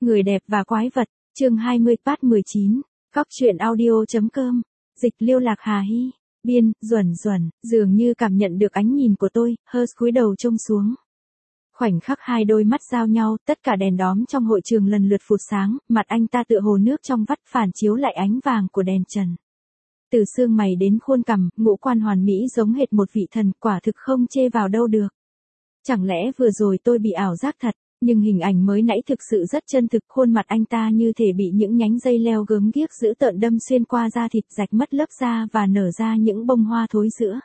Người đẹp và quái vật, chương 20 part 19, Góc truyện audio.com, dịch Liêu Lạc Hà Hy, biên, Duẩn Duẩn, dường như cảm nhận được ánh nhìn của tôi, Hers cúi đầu trông xuống. Khoảnh khắc hai đôi mắt giao nhau, tất cả đèn đóm trong hội trường lần lượt phụt sáng, mặt anh ta tựa hồ nước trong vắt phản chiếu lại ánh vàng của đèn trần. Từ xương mày đến khuôn cằm, ngũ quan hoàn mỹ giống hệt một vị thần, quả thực không chê vào đâu được. Chẳng lẽ vừa rồi tôi bị ảo giác thật? Nhưng hình ảnh mới nãy thực sự rất chân thực, khuôn mặt anh ta như thể bị những nhánh dây leo gớm ghiếc dữ tợn đâm xuyên qua da thịt, rạch mất lớp da và nở ra những bông hoa thối rữa.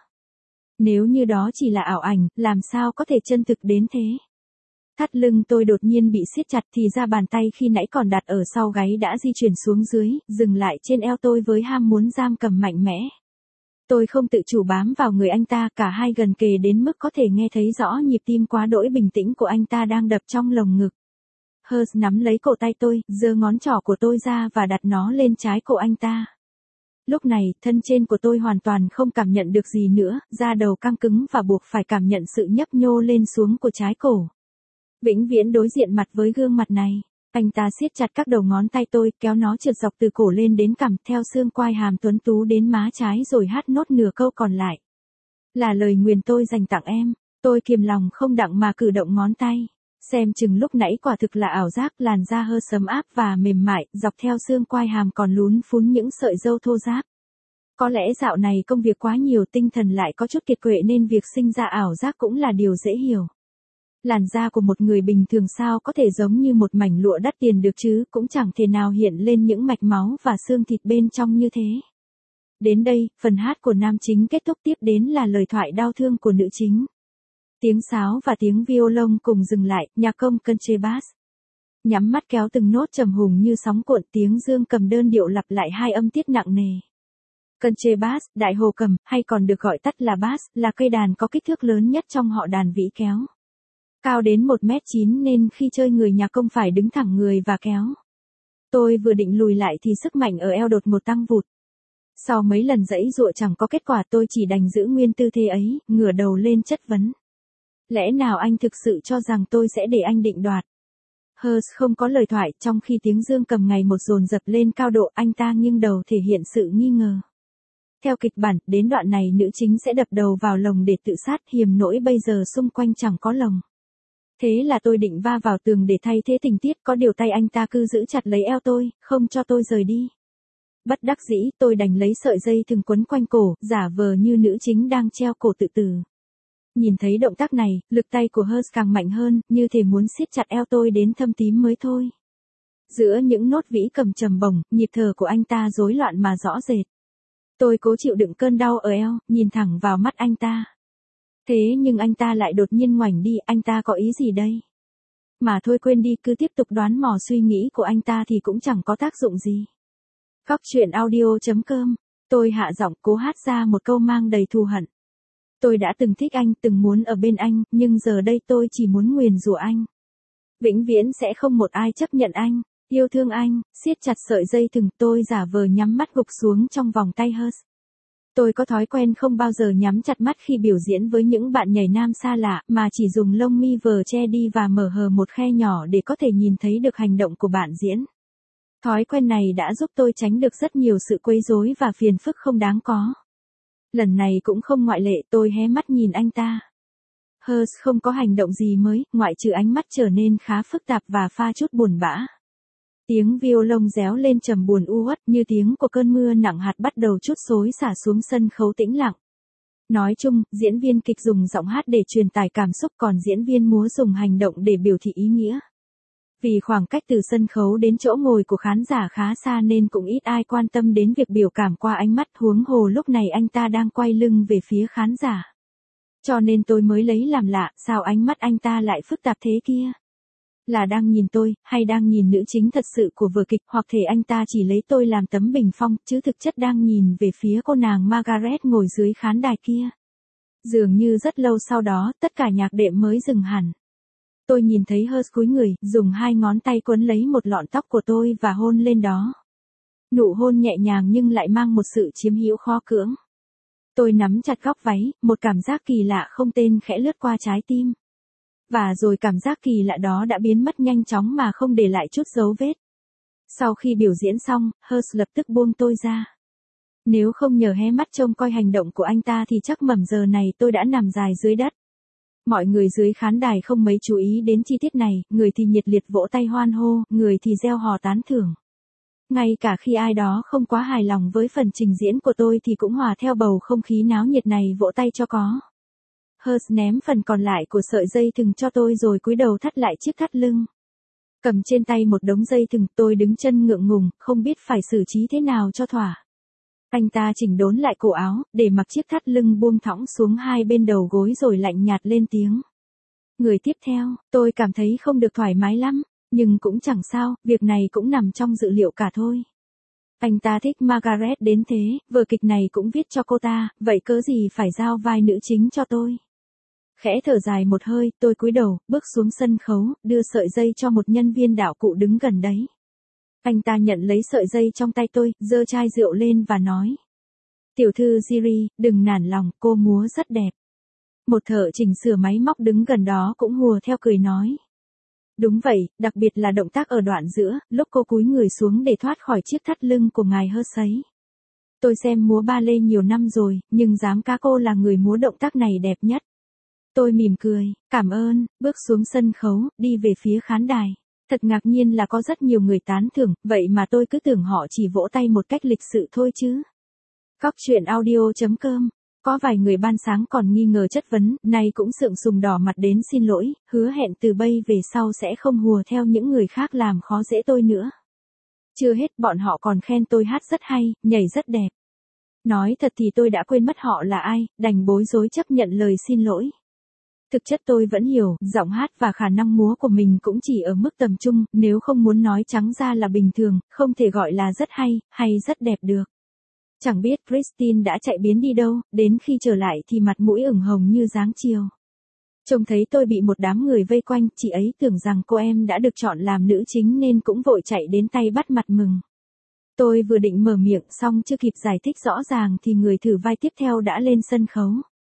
Nếu như đó chỉ là ảo ảnh, làm sao có thể chân thực đến thế? Thắt lưng tôi đột nhiên bị siết chặt thì ra bàn tay khi nãy còn đặt ở sau gáy đã di chuyển xuống dưới, dừng lại trên eo tôi với ham muốn giam cầm mạnh mẽ. Tôi không tự chủ bám vào người anh ta, cả hai gần kề đến mức có thể nghe thấy rõ nhịp tim quá đỗi bình tĩnh của anh ta đang đập trong lồng ngực. Hers nắm lấy cổ tay tôi, giơ ngón trỏ của tôi ra và đặt nó lên trái cổ anh ta. Lúc này, thân trên của tôi hoàn toàn không cảm nhận được gì nữa, da đầu căng cứng và buộc phải cảm nhận sự nhấp nhô lên xuống của trái cổ. Vĩnh viễn đối diện mặt với gương mặt này. Anh ta siết chặt các đầu ngón tay tôi, kéo nó trượt dọc từ cổ lên đến cằm, theo xương quai hàm tuấn tú đến má trái rồi hát nốt nửa câu còn lại. Là lời nguyền tôi dành tặng em. Tôi kiềm lòng không đặng mà cử động ngón tay. Xem chừng lúc nãy quả thực là ảo giác, làn da hơi ấm áp và mềm mại, dọc theo xương quai hàm còn lún phún những sợi râu thô ráp. Có lẽ dạo này công việc quá nhiều, tinh thần lại có chút kiệt quệ nên việc sinh ra ảo giác cũng là điều dễ hiểu. Làn da của một người bình thường sao có thể giống như một mảnh lụa đắt tiền được chứ, cũng chẳng thể nào hiện lên những mạch máu và xương thịt bên trong như thế. Đến đây, phần hát của nam chính kết thúc, tiếp đến là lời thoại đau thương của nữ chính. Tiếng sáo và tiếng violon cùng dừng lại, nhạc công contrabass. Nhắm mắt kéo từng nốt trầm hùng như sóng cuộn, tiếng dương cầm đơn điệu lặp lại hai âm tiết nặng nề. Contrabass, đại hồ cầm, hay còn được gọi tắt là bass, là cây đàn có kích thước lớn nhất trong họ đàn vĩ kéo. Cao đến 1m9 nên khi chơi người nhạc công phải đứng thẳng người và kéo. Tôi vừa định lùi lại thì sức mạnh ở eo đột ngột tăng vụt. Sau mấy lần giãy giụa chẳng có kết quả, tôi chỉ đành giữ nguyên tư thế ấy, ngửa đầu lên chất vấn. Lẽ nào anh thực sự cho rằng tôi sẽ để anh định đoạt? Hers không có lời thoại, trong khi tiếng dương cầm ngày một dồn dập lên cao độ, anh ta nghiêng đầu thể hiện sự nghi ngờ. Theo kịch bản, đến đoạn này nữ chính sẽ đập đầu vào lồng để tự sát, hiềm nỗi bây giờ xung quanh chẳng có lồng. Thế là tôi định va vào tường để thay thế tình tiết, có điều tay anh ta cứ giữ chặt lấy eo tôi, không cho tôi rời đi. Bất đắc dĩ, tôi đành lấy sợi dây thừng quấn quanh cổ, giả vờ như nữ chính đang treo cổ tự tử. Nhìn thấy động tác này, lực tay của Hers càng mạnh hơn, như thể muốn siết chặt eo tôi đến thâm tím mới thôi. Giữa những nốt vĩ cầm trầm bổng, nhịp thở của anh ta rối loạn mà rõ rệt. Tôi cố chịu đựng cơn đau ở eo, nhìn thẳng vào mắt anh ta. Thế nhưng anh ta lại đột nhiên ngoảnh đi, anh ta có ý gì đây? Mà thôi quên đi, cứ tiếp tục đoán mò suy nghĩ của anh ta thì cũng chẳng có tác dụng gì. Góc truyện audio.com, tôi hạ giọng cố hát ra một câu mang đầy thù hận. Tôi đã từng thích anh, từng muốn ở bên anh, nhưng giờ đây tôi chỉ muốn nguyền rủa anh. Vĩnh viễn sẽ không một ai chấp nhận anh, yêu thương anh, siết chặt sợi dây thừng, tôi giả vờ nhắm mắt gục xuống trong vòng tay Hers. Tôi có thói quen không bao giờ nhắm chặt mắt khi biểu diễn với những bạn nhảy nam xa lạ, mà chỉ dùng lông mi vờ che đi và mở hờ một khe nhỏ để có thể nhìn thấy được hành động của bạn diễn. Thói quen này đã giúp tôi tránh được rất nhiều sự quấy rối và phiền phức không đáng có. Lần này cũng không ngoại lệ, tôi hé mắt nhìn anh ta. Hers không có hành động gì mới, ngoại trừ ánh mắt trở nên khá phức tạp và pha chút buồn bã. Tiếng violon réo lên trầm buồn u uất như tiếng của cơn mưa nặng hạt bắt đầu trút xối xả xuống sân khấu tĩnh lặng. Nói chung, diễn viên kịch dùng giọng hát để truyền tải cảm xúc, còn diễn viên múa dùng hành động để biểu thị ý nghĩa. Vì khoảng cách từ sân khấu đến chỗ ngồi của khán giả khá xa nên cũng ít ai quan tâm đến việc biểu cảm qua ánh mắt, huống hồ lúc này anh ta đang quay lưng về phía khán giả. Cho nên tôi mới lấy làm lạ, sao ánh mắt anh ta lại phức tạp thế kia? Là đang nhìn tôi, hay đang nhìn nữ chính thật sự của vở kịch, hoặc thể anh ta chỉ lấy tôi làm tấm bình phong, chứ thực chất đang nhìn về phía cô nàng Margaret ngồi dưới khán đài kia. Dường như rất lâu sau đó, tất cả nhạc đệm mới dừng hẳn. Tôi nhìn thấy Hers cúi người, dùng hai ngón tay quấn lấy một lọn tóc của tôi và hôn lên đó. Nụ hôn nhẹ nhàng nhưng lại mang một sự chiếm hữu khó cưỡng. Tôi nắm chặt góc váy, một cảm giác kỳ lạ không tên khẽ lướt qua trái tim. Và rồi cảm giác kỳ lạ đó đã biến mất nhanh chóng mà không để lại chút dấu vết. Sau khi biểu diễn xong, Hers lập tức buông tôi ra. Nếu không nhờ hé mắt trông coi hành động của anh ta thì chắc mầm giờ này tôi đã nằm dài dưới đất. Mọi người dưới khán đài không mấy chú ý đến chi tiết này, người thì nhiệt liệt vỗ tay hoan hô, người thì reo hò tán thưởng. Ngay cả khi ai đó không quá hài lòng với phần trình diễn của tôi thì cũng hòa theo bầu không khí náo nhiệt này vỗ tay cho có. Hers ném phần còn lại của sợi dây thừng cho tôi rồi cúi đầu thắt lại chiếc thắt lưng. Cầm trên tay một đống dây thừng, tôi đứng chân ngượng ngùng, không biết phải xử trí thế nào cho thỏa. Anh ta chỉnh đốn lại cổ áo, để mặc chiếc thắt lưng buông thõng xuống hai bên đầu gối rồi lạnh nhạt lên tiếng. Người tiếp theo, tôi cảm thấy không được thoải mái lắm, nhưng cũng chẳng sao, việc này cũng nằm trong dự liệu cả thôi. Anh ta thích Margaret đến thế, vở kịch này cũng viết cho cô ta, vậy cớ gì phải giao vai nữ chính cho tôi. Khẽ thở dài một hơi, tôi cúi đầu, bước xuống sân khấu, đưa sợi dây cho một nhân viên đạo cụ đứng gần đấy. Anh ta nhận lấy sợi dây trong tay tôi, giơ chai rượu lên và nói. Tiểu thư Giri, đừng nản lòng, cô múa rất đẹp. Một thợ chỉnh sửa máy móc đứng gần đó cũng hùa theo cười nói. Đúng vậy, đặc biệt là động tác ở đoạn giữa, lúc cô cúi người xuống để thoát khỏi chiếc thắt lưng của ngài Hers ấy. Tôi xem múa ballet nhiều năm rồi, nhưng dám cá cô là người múa động tác này đẹp nhất. Tôi mỉm cười, cảm ơn, bước xuống sân khấu, đi về phía khán đài. Thật ngạc nhiên là có rất nhiều người tán thưởng, vậy mà tôi cứ tưởng họ chỉ vỗ tay một cách lịch sự thôi chứ. Cóc truyện audio.com. Có vài người ban sáng còn nghi ngờ chất vấn, nay cũng sượng sùng đỏ mặt đến xin lỗi, hứa hẹn từ bây về sau sẽ không hùa theo những người khác làm khó dễ tôi nữa. Chưa hết, bọn họ còn khen tôi hát rất hay, nhảy rất đẹp. Nói thật thì tôi đã quên mất họ là ai, đành bối rối chấp nhận lời xin lỗi. Thực chất tôi vẫn hiểu, giọng hát và khả năng múa của mình cũng chỉ ở mức tầm trung, nếu không muốn nói trắng ra là bình thường, không thể gọi là rất hay rất đẹp được. Chẳng biết Christine đã chạy biến đi đâu, đến khi trở lại thì mặt mũi ửng hồng như dáng chiều. Trông thấy tôi bị một đám người vây quanh, chị ấy tưởng rằng cô em đã được chọn làm nữ chính nên cũng vội chạy đến tay bắt mặt mừng. Tôi vừa định mở miệng xong chưa kịp giải thích rõ ràng thì người thử vai tiếp theo đã lên sân khấu.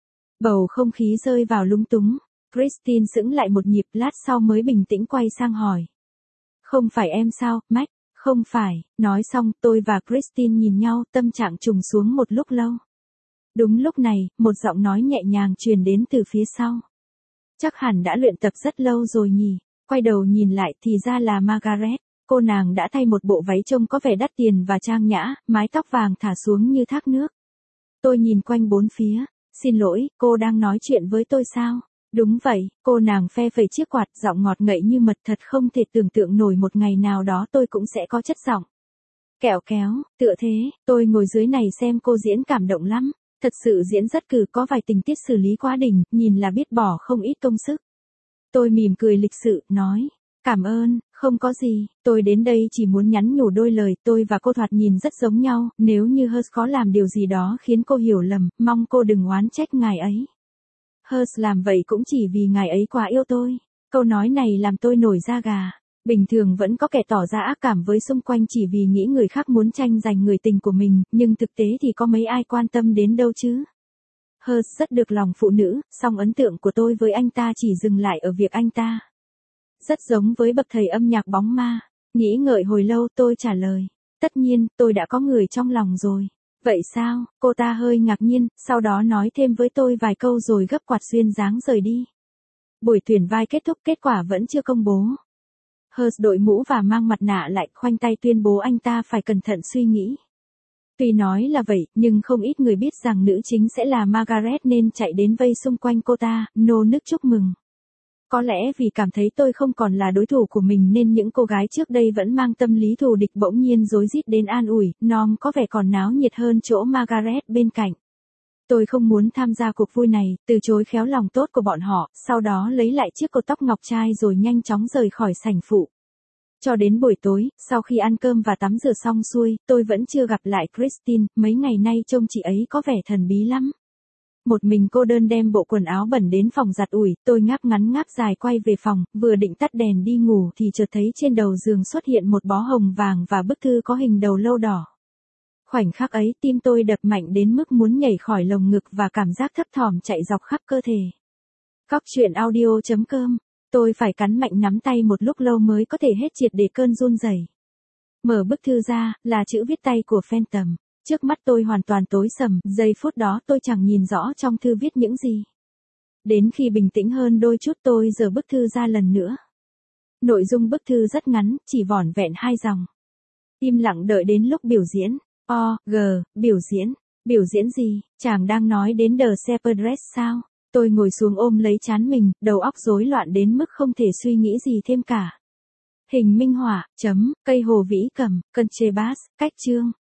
Bầu không khí rơi vào lúng túng, Christine sững lại một nhịp, lát sau mới bình tĩnh quay sang hỏi. Không phải em sao, Max? Không phải, nói xong tôi và Christine nhìn nhau, tâm trạng trùng xuống một lúc lâu. Đúng lúc này, một giọng nói nhẹ nhàng truyền đến từ phía sau. Chắc hẳn đã luyện tập rất lâu rồi nhỉ, quay đầu nhìn lại thì ra là Margaret, cô nàng đã thay một bộ váy trông có vẻ đắt tiền và trang nhã, mái tóc vàng thả xuống như thác nước. Tôi nhìn quanh bốn phía, xin lỗi, cô đang nói chuyện với tôi sao? Đúng vậy, cô nàng phe phẩy chiếc quạt, giọng ngọt ngậy như mật, thật không thể tưởng tượng nổi một ngày nào đó tôi cũng sẽ có chất giọng. Kẹo kéo, tựa thế, tôi ngồi dưới này xem cô diễn cảm động lắm, thật sự diễn rất cừ, có vài tình tiết xử lý quá đỉnh, nhìn là biết bỏ không ít công sức. Tôi mỉm cười lịch sự, nói, cảm ơn, không có gì, tôi đến đây chỉ muốn nhắn nhủ đôi lời, tôi và cô thoạt nhìn rất giống nhau, nếu như Hers có làm điều gì đó khiến cô hiểu lầm, mong cô đừng oán trách ngài ấy. Hers làm vậy cũng chỉ vì ngài ấy quá yêu tôi. Câu nói này làm tôi nổi da gà. Bình thường vẫn có kẻ tỏ ra ác cảm với xung quanh chỉ vì nghĩ người khác muốn tranh giành người tình của mình, nhưng thực tế thì có mấy ai quan tâm đến đâu chứ. Hers rất được lòng phụ nữ, song ấn tượng của tôi với anh ta chỉ dừng lại ở việc anh ta rất giống với bậc thầy âm nhạc bóng ma. Nghĩ ngợi hồi lâu tôi trả lời. Tất nhiên, tôi đã có người trong lòng rồi. Vậy sao? Cô ta hơi ngạc nhiên, sau đó nói thêm với tôi vài câu rồi gấp quạt duyên dáng rời đi. Buổi tuyển vai kết thúc, kết quả vẫn chưa công bố. Hers đội mũ và mang mặt nạ lại, khoanh tay tuyên bố anh ta phải cẩn thận suy nghĩ. Tuy nói là vậy, nhưng không ít người biết rằng nữ chính sẽ là Margaret nên chạy đến vây xung quanh cô ta, nô nức chúc mừng. Có lẽ vì cảm thấy tôi không còn là đối thủ của mình nên những cô gái trước đây vẫn mang tâm lý thù địch bỗng nhiên rối rít đến an ủi, Nom có vẻ còn náo nhiệt hơn chỗ Margaret bên cạnh. Tôi không muốn tham gia cuộc vui này, từ chối khéo lòng tốt của bọn họ, sau đó lấy lại chiếc cột tóc ngọc trai rồi nhanh chóng rời khỏi sảnh phụ. Cho đến buổi tối, sau khi ăn cơm và tắm rửa xong xuôi, tôi vẫn chưa gặp lại Christine, mấy ngày nay trông chị ấy có vẻ thần bí lắm. Một mình cô đơn đem bộ quần áo bẩn đến phòng giặt ủi, tôi ngáp ngắn ngáp dài quay về phòng, vừa định tắt đèn đi ngủ thì chợt thấy trên đầu giường xuất hiện một bó hồng vàng và bức thư có hình đầu lâu đỏ. Khoảnh khắc ấy tim tôi đập mạnh đến mức muốn nhảy khỏi lồng ngực và cảm giác thấp thỏm chạy dọc khắp cơ thể. Cóc truyện audio.com. Tôi phải cắn mạnh nắm tay một lúc lâu mới có thể hết triệt để cơn run rẩy. Mở bức thư ra, là chữ viết tay của Phantom. Trước mắt tôi hoàn toàn tối sầm, giây phút đó tôi chẳng nhìn rõ trong thư viết những gì. Đến khi bình tĩnh hơn đôi chút tôi giở bức thư ra lần nữa. Nội dung bức thư rất ngắn, chỉ vỏn vẹn 2 dòng. Im lặng đợi đến lúc biểu diễn. Biểu diễn. Biểu diễn gì? Chàng đang nói đến The Shepherdess sao? Tôi ngồi xuống ôm lấy trán mình, đầu óc rối loạn đến mức không thể suy nghĩ gì thêm cả. Hình minh họa, cây hồ vĩ cầm, Contrabas, cách chương.